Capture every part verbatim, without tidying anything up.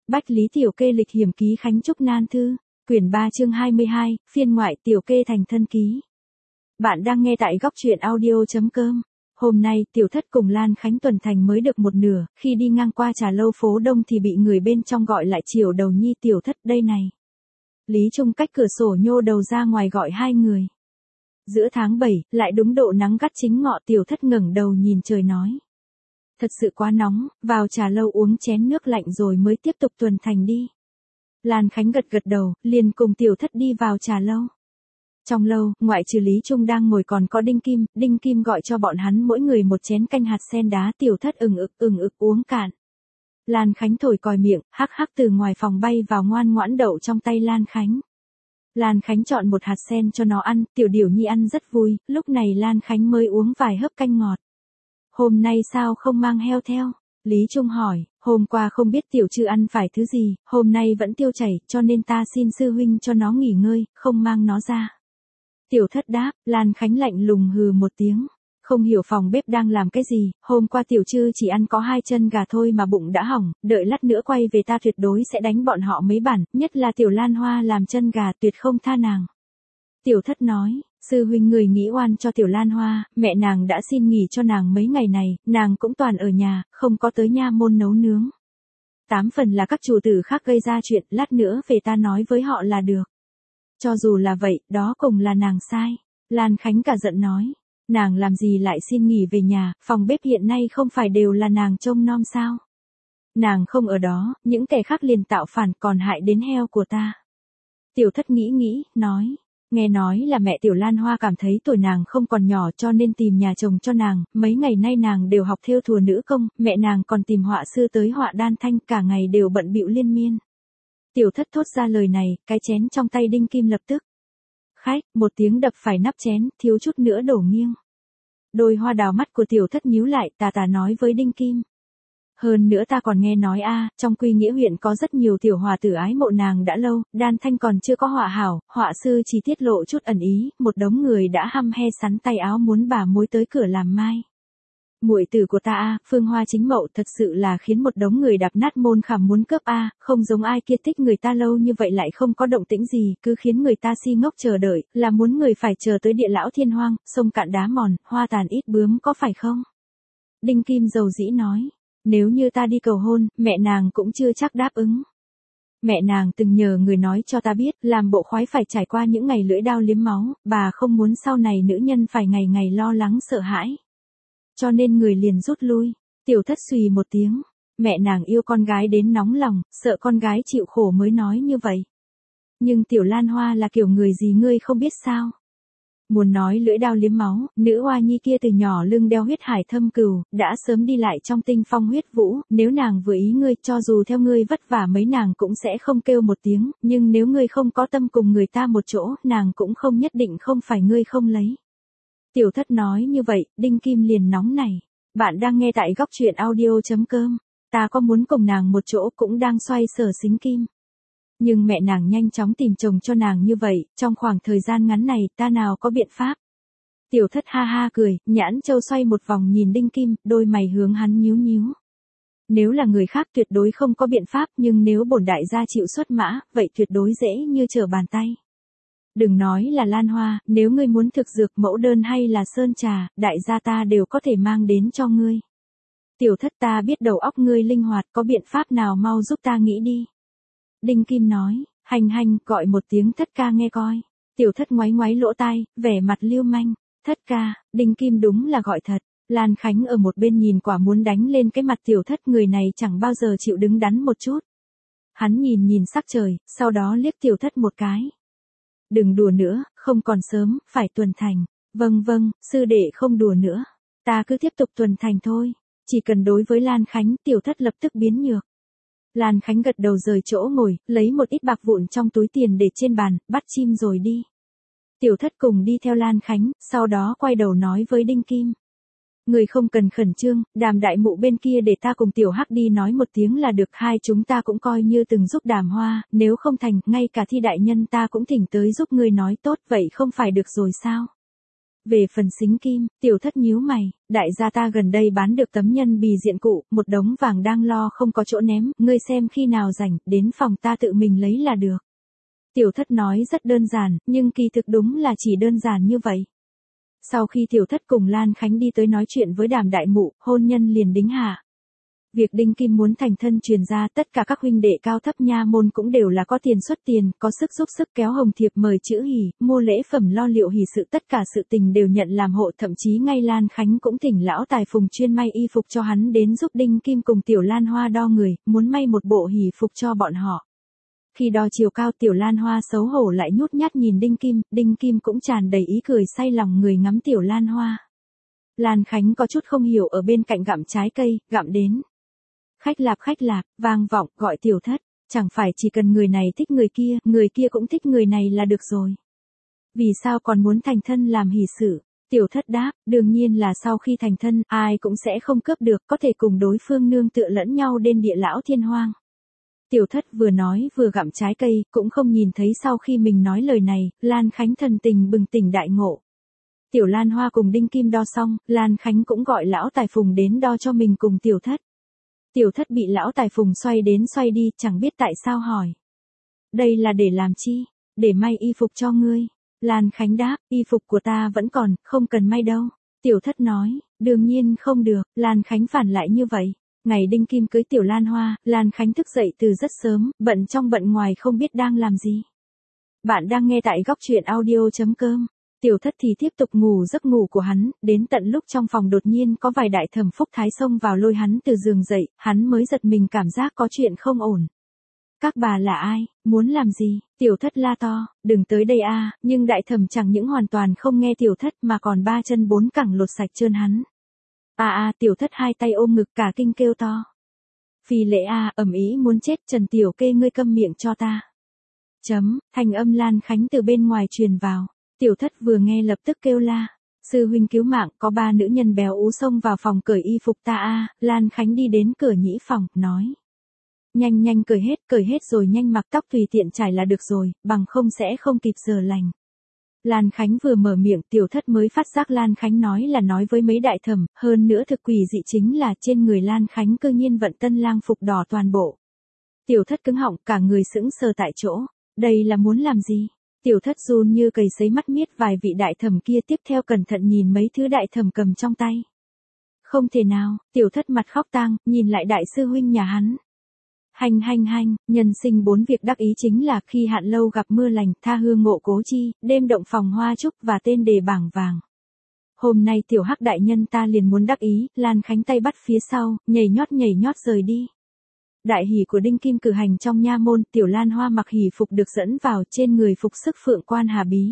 Bách Lý Tiểu Kê lịch hiểm ký Khánh Trúc Nan thư, quyển ba chương hai mươi hai, phiên ngoại Tiểu Kê thành thân ký. Bạn đang nghe tại góc truyện audio.com. Hôm nay Tiểu Thất cùng Lan Khánh tuần thành mới được một nửa, khi đi ngang qua trà lâu phố Đông thì bị người bên trong gọi lại chiều đầu nhi Tiểu Thất đây này. Lý Trung cách cửa sổ nhô đầu ra ngoài gọi hai người. Giữa tháng bảy, lại đúng độ nắng gắt chính ngọ Tiểu Thất ngẩng đầu nhìn trời nói. Thật sự quá nóng, vào trà lâu uống chén nước lạnh rồi mới tiếp tục tuần thành đi. Lan Khánh gật gật đầu, liền cùng Tiểu Thất đi vào trà lâu. Trong lâu, ngoại trừ Lý Trung đang ngồi còn có Đinh Kim, Đinh Kim gọi cho bọn hắn mỗi người một chén canh hạt sen đá. Tiểu Thất ừng ực ừng ực uống cạn. Lan Khánh thổi còi miệng, hắc hắc từ ngoài phòng bay vào ngoan ngoãn đậu trong tay Lan Khánh. Lan Khánh chọn một hạt sen cho nó ăn, Tiểu Điểu Nhi ăn rất vui, lúc này Lan Khánh mới uống vài hớp canh ngọt. Hôm nay sao không mang heo theo? Lý Trung hỏi, hôm qua không biết Tiểu Trư ăn phải thứ gì, hôm nay vẫn tiêu chảy, cho nên ta xin sư huynh cho nó nghỉ ngơi, không mang nó ra. Tiểu Thất đáp, Lan Khánh lạnh lùng hừ một tiếng. Không hiểu phòng bếp đang làm cái gì, hôm qua Tiểu Trư chỉ ăn có hai chân gà thôi mà bụng đã hỏng, đợi lát nữa quay về ta tuyệt đối sẽ đánh bọn họ mấy bản, nhất là Tiểu Lan Hoa làm chân gà tuyệt không tha nàng. Tiểu Thất nói, sư huynh người nghĩ oan cho Tiểu Lan Hoa, mẹ nàng đã xin nghỉ cho nàng mấy ngày này, nàng cũng toàn ở nhà, không có tới nha môn nấu nướng. Tám phần là các chủ tử khác gây ra chuyện, lát nữa về ta nói với họ là được. Cho dù là vậy, đó cùng là nàng sai. Lan Khánh cả giận nói, nàng làm gì lại xin nghỉ về nhà, phòng bếp hiện nay không phải đều là nàng trông nom sao. Nàng không ở đó, những kẻ khác liền tạo phản còn hại đến heo của ta. Tiểu Thất nghĩ nghĩ, nói. Nghe nói là mẹ Tiểu Lan Hoa cảm thấy tuổi nàng không còn nhỏ cho nên tìm nhà chồng cho nàng, mấy ngày nay nàng đều học thêu thùa nữ công, mẹ nàng còn tìm họa sư tới họa đan thanh, cả ngày đều bận bịu liên miên. Tiểu Thất thốt ra lời này, cái chén trong tay Đinh Kim lập tức. Khách, một tiếng đập phải nắp chén, thiếu chút nữa đổ nghiêng. Đôi hoa đào mắt của Tiểu Thất nhíu lại, tà tà nói với Đinh Kim. Hơn nữa ta còn nghe nói a, trong Quy Nghĩa huyện có rất nhiều tiểu hòa tử ái mộ nàng đã lâu, đan thanh còn chưa có họa hảo, họa sư chỉ tiết lộ chút ẩn ý, một đống người đã hăm he sắn tay áo muốn bà mối tới cửa làm mai. Muội tử của ta a, Phương Hoa Chính Mậu thật sự là khiến một đống người đạp nát môn khảm muốn cướp a, không giống ai kia thích người ta lâu như vậy lại không có động tĩnh gì, cứ khiến người ta si ngốc chờ đợi, là muốn người phải chờ tới địa lão thiên hoang, sông cạn đá mòn, hoa tàn ít bướm có phải không? Đinh Kim dầu dĩ nói. Nếu như ta đi cầu hôn, mẹ nàng cũng chưa chắc đáp ứng. Mẹ nàng từng nhờ người nói cho ta biết, làm bộ khoái phải trải qua những ngày lưỡi đao liếm máu, bà không muốn sau này nữ nhân phải ngày ngày lo lắng sợ hãi. Cho nên người liền rút lui. Tiểu Thất xùy một tiếng. Mẹ nàng yêu con gái đến nóng lòng, sợ con gái chịu khổ mới nói như vậy. Nhưng Tiểu Lan Hoa là kiểu người gì ngươi không biết sao? Muốn nói lưỡi đao liếm máu, nữ hoa nhi kia từ nhỏ lưng đeo huyết hải thâm cừu, đã sớm đi lại trong tinh phong huyết vũ, nếu nàng vừa ý ngươi, cho dù theo ngươi vất vả mấy nàng cũng sẽ không kêu một tiếng, nhưng nếu ngươi không có tâm cùng người ta một chỗ, nàng cũng không nhất định không phải ngươi không lấy. Tiểu Thất nói như vậy, Đinh Kim liền nóng nảy. Bạn đang nghe tại góc truyện audio.com, ta có muốn cùng nàng một chỗ cũng đang xoay sở xính kim. Nhưng mẹ nàng nhanh chóng tìm chồng cho nàng như vậy, trong khoảng thời gian ngắn này ta nào có biện pháp. Tiểu Thất ha ha cười, nhãn châu xoay một vòng nhìn Đinh Kim, đôi mày hướng hắn nhíu nhíu. Nếu là người khác tuyệt đối không có biện pháp, nhưng nếu bổn đại gia chịu xuất mã, vậy tuyệt đối dễ như trở bàn tay. Đừng nói là Lan Hoa, nếu ngươi muốn thực dược mẫu đơn hay là sơn trà, đại gia ta đều có thể mang đến cho ngươi. Tiểu Thất ta biết đầu óc ngươi linh hoạt, có biện pháp nào mau giúp ta nghĩ đi. Đinh Kim nói, hành hành, gọi một tiếng Thất ca nghe coi. Tiểu Thất ngoáy ngoáy lỗ tai, vẻ mặt lưu manh. Thất ca, Đinh Kim đúng là gọi thật. Lan Khánh ở một bên nhìn quả muốn đánh lên cái mặt Tiểu Thất, người này chẳng bao giờ chịu đứng đắn một chút. Hắn nhìn nhìn sắc trời, sau đó liếc Tiểu Thất một cái. Đừng đùa nữa, không còn sớm, phải tuần thành. Vâng vâng, sư đệ không đùa nữa. Ta cứ tiếp tục tuần thành thôi. Chỉ cần đối với Lan Khánh, Tiểu Thất lập tức biến nhược. Lan Khánh gật đầu rời chỗ ngồi, lấy một ít bạc vụn trong túi tiền để trên bàn, bắt chim rồi đi. Tiểu Thất cùng đi theo Lan Khánh, sau đó quay đầu nói với Đinh Kim. Người không cần khẩn trương, Đàm đại mụ bên kia để ta cùng Tiểu Hắc đi nói một tiếng là được, hai chúng ta cũng coi như từng giúp Đàm Hoa, nếu không thành, ngay cả Thi đại nhân ta cũng thỉnh tới giúp ngươi nói tốt, vậy không phải được rồi sao? Về phần Sính Kim, Tiểu Thất nhíu mày, đại gia ta gần đây bán được tấm nhân bì diện cụ, một đống vàng đang lo không có chỗ ném, ngươi xem khi nào rảnh, đến phòng ta tự mình lấy là được. Tiểu Thất nói rất đơn giản, nhưng kỳ thực đúng là chỉ đơn giản như vậy. Sau khi Tiểu Thất cùng Lan Khánh đi tới nói chuyện với Đàm đại mụ, hôn nhân liền đính hạ. Việc Đinh Kim muốn thành thân truyền ra, tất cả các huynh đệ cao thấp nha môn cũng đều là có tiền xuất tiền, có sức giúp sức kéo hồng thiệp mời chữ hỉ, mua lễ phẩm lo liệu hỉ sự, tất cả sự tình đều nhận làm hộ, thậm chí ngay Lan Khánh cũng thỉnh lão tài phùng chuyên may y phục cho hắn đến giúp Đinh Kim cùng Tiểu Lan Hoa đo người, muốn may một bộ hỉ phục cho bọn họ. Khi đo chiều cao, Tiểu Lan Hoa xấu hổ lại nhút nhát nhìn Đinh Kim, Đinh Kim cũng tràn đầy ý cười say lòng người ngắm Tiểu Lan Hoa. Lan Khánh có chút không hiểu ở bên cạnh gặm trái cây, gặm đến. Khách lạp khách lạp, vang vọng, gọi Tiểu Thất, chẳng phải chỉ cần người này thích người kia, người kia cũng thích người này là được rồi. Vì sao còn muốn thành thân làm hỷ sự? Tiểu Thất đáp, đương nhiên là sau khi thành thân, ai cũng sẽ không cướp được, có thể cùng đối phương nương tựa lẫn nhau đến địa lão thiên hoang. Tiểu Thất vừa nói vừa gặm trái cây, cũng không nhìn thấy sau khi mình nói lời này, Lan Khánh thần tình bừng tỉnh đại ngộ. Tiểu Lan Hoa cùng Đinh Kim đo xong, Lan Khánh cũng gọi lão tài phùng đến đo cho mình cùng Tiểu Thất. Tiểu Thất bị lão tài phùng xoay đến xoay đi, chẳng biết tại sao hỏi. Đây là để làm chi? Để may y phục cho ngươi. Lan Khánh đáp, y phục của ta vẫn còn, không cần may đâu. Tiểu Thất nói, đương nhiên không được, Lan Khánh phản lại như vậy. Ngày Đinh Kim cưới Tiểu Lan Hoa, Lan Khánh thức dậy từ rất sớm, bận trong bận ngoài không biết đang làm gì. Bạn đang nghe tại góc truyện audio chấm com. Tiểu Thất thì tiếp tục ngủ giấc ngủ của hắn, đến tận lúc trong phòng đột nhiên có vài đại thẩm phúc thái xông vào lôi hắn từ giường dậy, hắn mới giật mình cảm giác có chuyện không ổn. Các bà là ai, muốn làm gì? Tiểu Thất la to, đừng tới đây a, nhưng đại thẩm chẳng những hoàn toàn không nghe Tiểu Thất mà còn ba chân bốn cẳng lột sạch trơn hắn. A a, Tiểu Thất hai tay ôm ngực cả kinh kêu to. Phi lễ a, ầm ĩ muốn chết, Trần Tiểu Kê ngươi câm miệng cho ta. Chấm, thanh âm Lan Khánh từ bên ngoài truyền vào. Tiểu Thất vừa nghe lập tức kêu la. Sư huynh cứu mạng, có ba nữ nhân béo ú xông vào phòng cởi y phục ta a. Lan Khánh đi đến cửa nhĩ phòng, nói. Nhanh nhanh cởi hết, cởi hết rồi nhanh mặc tóc tùy tiện trải là được rồi, bằng không sẽ không kịp giờ lành. Lan Khánh vừa mở miệng, Tiểu Thất mới phát giác Lan Khánh nói là nói với mấy đại thẩm, hơn nữa thực quỷ dị chính là trên người Lan Khánh cư nhiên vận tân lang phục đỏ toàn bộ. Tiểu Thất cứng họng, cả người sững sờ tại chỗ. Đây là muốn làm gì? Tiểu Thất run như cầy sấy mắt miết vài vị đại thẩm kia, tiếp theo cẩn thận nhìn mấy thứ đại thẩm cầm trong tay. Không thể nào, Tiểu Thất mặt khóc tang, nhìn lại đại sư huynh nhà hắn. Hành hành hành, nhân sinh bốn việc đắc ý chính là khi hạn lâu gặp mưa lành, tha hương ngộ cố chi, đêm động phòng hoa trúc và tên đề bảng vàng. Hôm nay Tiểu Hắc đại nhân ta liền muốn đắc ý, Lan Khánh tay bắt phía sau, nhảy nhót nhảy nhót rời đi. Đại hỷ của Đinh Kim cử hành trong nha môn, Tiểu Lan Hoa mặc hỷ phục được dẫn vào, trên người phục sức phượng quan hà bí.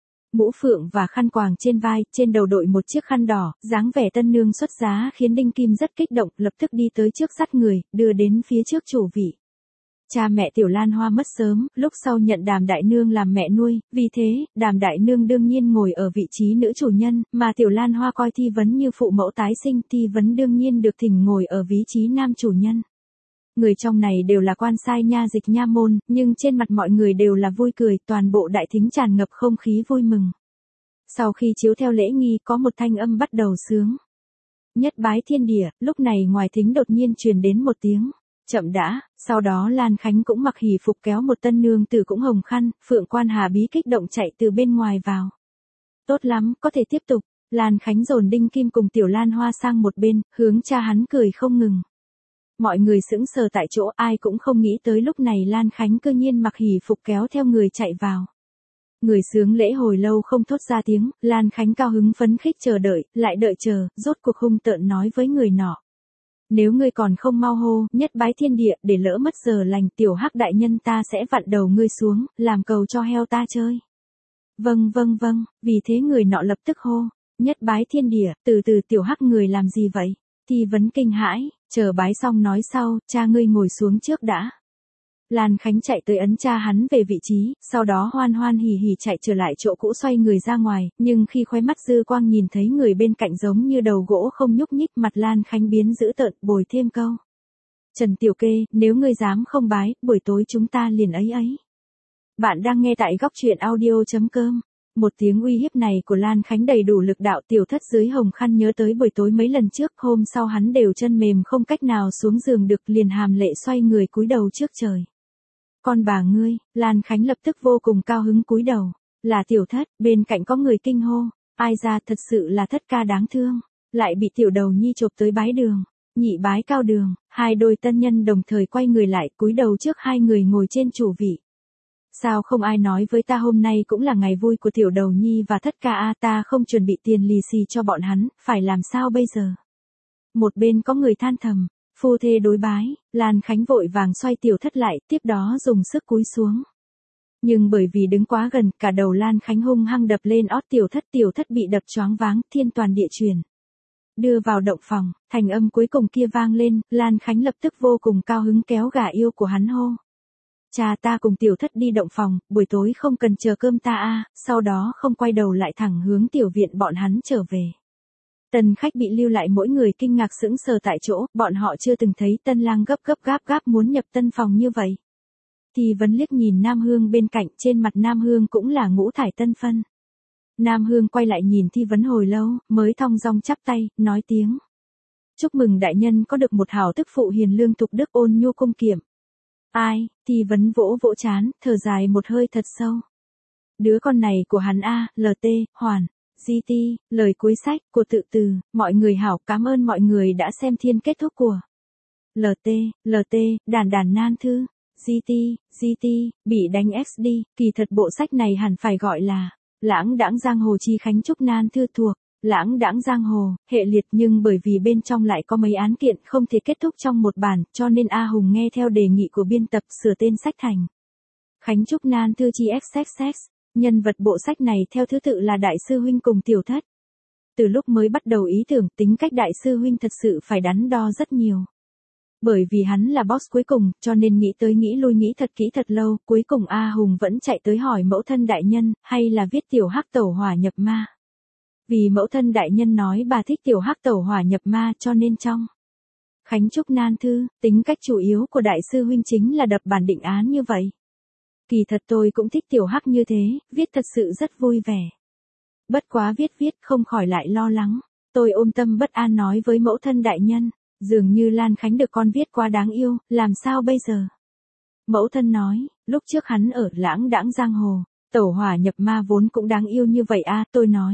Mũ phượng và khăn quàng trên vai, trên đầu đội một chiếc khăn đỏ, dáng vẻ tân nương xuất giá khiến Đinh Kim rất kích động, lập tức đi tới trước dắt người, đưa đến phía trước chủ vị. Cha mẹ Tiểu Lan Hoa mất sớm, lúc sau nhận Đàm đại nương làm mẹ nuôi, vì thế, Đàm đại nương đương nhiên ngồi ở vị trí nữ chủ nhân, mà Tiểu Lan Hoa coi Thi Vấn như phụ mẫu tái sinh, Thi Vấn đương nhiên được thỉnh ngồi ở vị trí nam chủ nhân. Người trong này đều là quan sai nha dịch nha môn, nhưng trên mặt mọi người đều là vui cười, toàn bộ đại thính tràn ngập không khí vui mừng. Sau khi chiếu theo lễ nghi, có một thanh âm bắt đầu sướng. Nhất bái thiên địa, lúc này ngoài thính đột nhiên truyền đến một tiếng. Chậm đã, sau đó Lan Khánh cũng mặc hỷ phục kéo một tân nương tử cũng hồng khăn, phượng quan hà bí kích động chạy từ bên ngoài vào. Tốt lắm, có thể tiếp tục. Lan Khánh dồn Đinh Kim cùng Tiểu Lan Hoa sang một bên, hướng cha hắn cười không ngừng. Mọi người sững sờ tại chỗ, ai cũng không nghĩ tới lúc này Lan Khánh cư nhiên mặc hỷ phục kéo theo người chạy vào. Người sướng lễ hồi lâu không thốt ra tiếng, Lan Khánh cao hứng phấn khích chờ đợi, lại đợi chờ, rốt cuộc hung tợn nói với người nọ. Nếu ngươi còn không mau hô, nhất bái thiên địa, để lỡ mất giờ lành, Tiểu Hắc đại nhân ta sẽ vặn đầu ngươi xuống, làm cầu cho heo ta chơi. Vâng vâng vâng, vì thế người nọ lập tức hô, nhất bái thiên địa, từ từ Tiểu Hắc người làm gì vậy? Thi Vấn kinh hãi, chờ bái xong nói sau, cha ngươi ngồi xuống trước đã. Lan Khánh chạy tới ấn cha hắn về vị trí, sau đó hoan hoan hỉ hỉ chạy trở lại chỗ cũ xoay người ra ngoài, nhưng khi khóe mắt dư quang nhìn thấy người bên cạnh giống như đầu gỗ không nhúc nhích, mặt Lan Khánh biến dữ tợn, bồi thêm câu. Trần Tiểu Kê, nếu ngươi dám không bái, buổi tối chúng ta liền ấy ấy. Bạn đang nghe tại góc truyện audio chấm com. Một tiếng uy hiếp này của Lan Khánh đầy đủ lực đạo. Tiểu Thất dưới hồng khăn nhớ tới buổi tối mấy lần trước, hôm sau hắn đều chân mềm không cách nào xuống giường được, liền hàm lệ xoay người cúi đầu trước trời. Con bà ngươi. Lan Khánh lập tức vô cùng cao hứng cúi đầu. Là Tiểu Thất. Bên cạnh có người kinh hô. Ai ra, thật sự là Thất ca đáng thương. Lại bị tiểu đầu nhi chộp tới bái đường. Nhị bái cao đường. Hai đôi tân nhân đồng thời quay người lại cúi đầu trước hai người ngồi trên chủ vị. Sao không ai nói với ta hôm nay cũng là ngày vui của tiểu đầu nhi và Thất ca a, ta không chuẩn bị tiền lì xì cho bọn hắn, phải làm sao bây giờ? Một bên có người than thầm. Phu thê đối bái. Lan Khánh vội vàng xoay Tiểu Thất lại, tiếp đó dùng sức cúi xuống. Nhưng bởi vì đứng quá gần, cả đầu Lan Khánh hung hăng đập lên ót Tiểu Thất. Tiểu Thất bị đập choáng váng, thiên toàn địa chuyển. Đưa vào động phòng, thành âm cuối cùng kia vang lên, Lan Khánh lập tức vô cùng cao hứng kéo gà yêu của hắn hô. Cha, ta cùng Tiểu Thất đi động phòng, buổi tối không cần chờ cơm ta a. Sau đó không quay đầu lại thẳng hướng tiểu viện bọn hắn trở về. Tân khách bị lưu lại mỗi người kinh ngạc sững sờ tại chỗ, bọn họ chưa từng thấy tân lang gấp gấp gáp gáp muốn nhập tân phòng như vậy. Thì vẫn liếc nhìn Nam Hương bên cạnh, trên mặt Nam Hương cũng là ngũ thải tân phân. Nam Hương quay lại nhìn Thi Vấn hồi lâu, mới thong dong chắp tay, nói tiếng. Chúc mừng đại nhân có được một hảo tức phụ hiền lương thục đức ôn nhu cung kiệm. Ai? Thi Vấn vỗ vỗ chán, thở dài một hơi thật sâu. Đứa con này của hắn a, lờ tê, hoàn, giê tê, lời cuối sách của tự từ, mọi người hảo, cảm ơn mọi người đã xem thiên kết thúc của. lờ tê, lờ tê, đàn đàn nan thư, giê tê, giê tê, bị đánh ét đê, kỳ thật bộ sách này hẳn phải gọi là Lãng đãng giang hồ chi khánh trúc nan thư thuộc. Lãng đãng giang hồ, hệ liệt, nhưng bởi vì bên trong lại có mấy án kiện không thể kết thúc trong một bản, cho nên A Hùng nghe theo đề nghị của biên tập sửa tên sách thành Khánh Trúc Nan Thư Chi ích ích ích. Nhân vật bộ sách này theo thứ tự là Đại sư huynh cùng Tiểu Thất. Từ lúc mới bắt đầu ý tưởng, tính cách Đại sư huynh thật sự phải đắn đo rất nhiều. Bởi vì hắn là boss cuối cùng, cho nên nghĩ tới nghĩ lui nghĩ thật kỹ thật lâu, cuối cùng A Hùng vẫn chạy tới hỏi mẫu thân đại nhân, hay là viết tiểu hắc tẩu hỏa nhập ma. Vì mẫu thân đại nhân nói bà thích tiểu hắc tẩu hỏa nhập ma, cho nên trong Khánh Trúc Nan Thư, tính cách chủ yếu của đại sư huynh chính là đập bản định án như vậy. Kỳ thật tôi cũng thích tiểu hắc như thế, viết thật sự rất vui vẻ. Bất quá viết viết không khỏi lại lo lắng. Tôi ôm tâm bất an nói với mẫu thân đại nhân, dường như Lan Khánh được con viết quá đáng yêu, làm sao bây giờ? Mẫu thân nói, lúc trước hắn ở Lãng đãng giang hồ, tẩu hỏa nhập ma vốn cũng đáng yêu như vậy a. Tôi nói.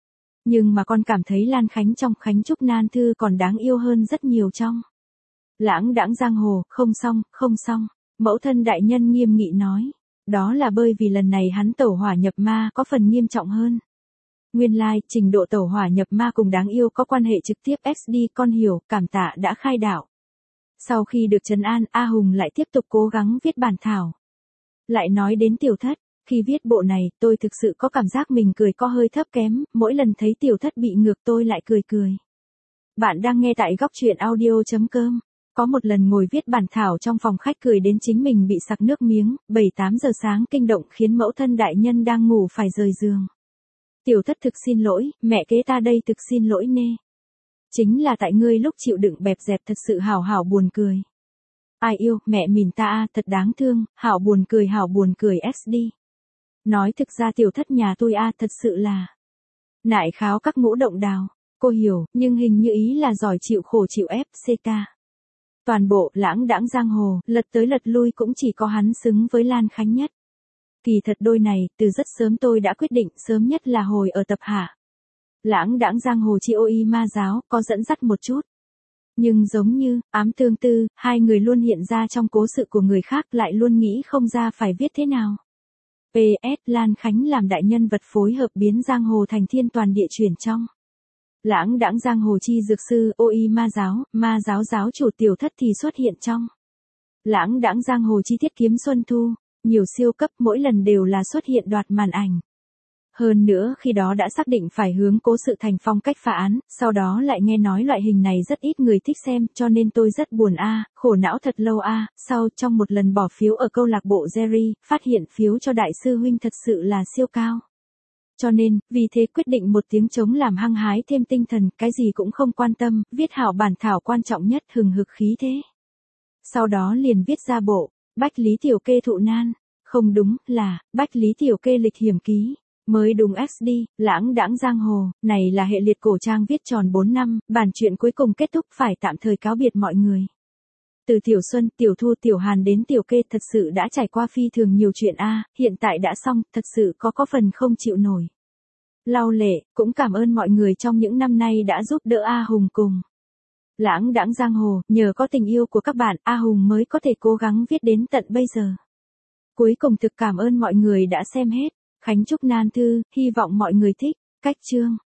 Nhưng mà con cảm thấy Lan Khánh trong Khánh Trúc Nan Thư còn đáng yêu hơn rất nhiều trong Lãng đãng giang hồ. Không xong, không xong. Mẫu thân đại nhân nghiêm nghị nói. Đó là bởi vì lần này hắn tẩu hỏa nhập ma có phần nghiêm trọng hơn. Nguyên lai, like, trình độ tẩu hỏa nhập ma cùng đáng yêu có quan hệ trực tiếp ét đê, con hiểu, cảm tạ đã khai đạo. Sau khi được trấn an, A Hùng lại tiếp tục cố gắng viết bản thảo. Lại nói đến Tiểu Thất, khi viết bộ này, tôi thực sự có cảm giác mình cười có hơi thấp kém, mỗi lần thấy Tiểu Thất bị ngược tôi lại cười cười. Bạn đang nghe tại góc truyện audio chấm com. Có một lần ngồi viết bản thảo trong phòng khách cười đến chính mình bị sặc nước miếng, bảy tám giờ sáng kinh động khiến mẫu thân đại nhân đang ngủ phải rời giường. Tiểu Thất thực xin lỗi, mẹ kế ta đây thực xin lỗi nê. Chính là tại ngươi lúc chịu đựng bẹp dẹp thật sự hảo hảo buồn cười. Ai yêu, mẹ mình ta a, thật đáng thương, hảo buồn cười hảo buồn cười ét đê. Nói thực ra Tiểu Thất nhà tôi a, thật sự là nại kháo các ngũ động đào. Cô hiểu, nhưng hình như ý là giỏi chịu khổ chịu ép, xê ca. Toàn bộ Lãng đãng giang hồ, lật tới lật lui cũng chỉ có hắn xứng với Lan Khánh nhất. Kỳ thật đôi này, từ rất sớm tôi đã quyết định, sớm nhất là hồi ở tập hạ Lãng đãng giang hồ chi ô y ma giáo, có dẫn dắt một chút. Nhưng giống như, ám tương tư, hai người luôn hiện ra trong cố sự của người khác, lại luôn nghĩ không ra phải viết thế nào. pê ét Lan Khánh làm đại nhân vật phối hợp biến giang hồ thành thiên toàn địa chuyển trong Lãng đãng giang hồ chi dược sư, ô y ma giáo, ma giáo giáo chủ Tiểu Thất thì xuất hiện trong Lãng đãng giang hồ chi thiết kiếm xuân thu, nhiều siêu cấp mỗi lần đều là xuất hiện đoạt màn ảnh. Hơn nữa khi đó đã xác định phải hướng cố sự thành phong cách phá án, sau đó lại nghe nói loại hình này rất ít người thích xem, cho nên tôi rất buồn a, à, khổ não thật lâu a. À. Sau trong một lần bỏ phiếu ở câu lạc bộ Jerry, phát hiện phiếu cho đại sư huynh thật sự là siêu cao. Cho nên, vì thế quyết định một tiếng chống làm hăng hái thêm tinh thần, cái gì cũng không quan tâm, viết hảo bản thảo quan trọng nhất hừng hực khí thế. Sau đó liền viết ra bộ Bách Lý Tiểu Kê thụ nan, không đúng, là Bách Lý Tiểu Kê lịch hiểm ký. Mới đúng ét đê, lãng đãng giang hồ, này là hệ liệt cổ trang viết tròn bốn năm, bản truyện cuối cùng kết thúc phải tạm thời cáo biệt mọi người. Từ Tiểu Xuân, Tiểu Thu, Tiểu Hàn đến Tiểu Kê thật sự đã trải qua phi thường nhiều chuyện a, hiện tại đã xong, thật sự có có phần không chịu nổi. Lau lệ, cũng cảm ơn mọi người trong những năm nay đã giúp đỡ A Hùng cùng. Lãng đãng giang hồ, nhờ có tình yêu của các bạn, A Hùng mới có thể cố gắng viết đến tận bây giờ. Cuối cùng thực cảm ơn mọi người đã xem hết. Khánh Trúc Nan Thư, hy vọng mọi người thích. Cách chương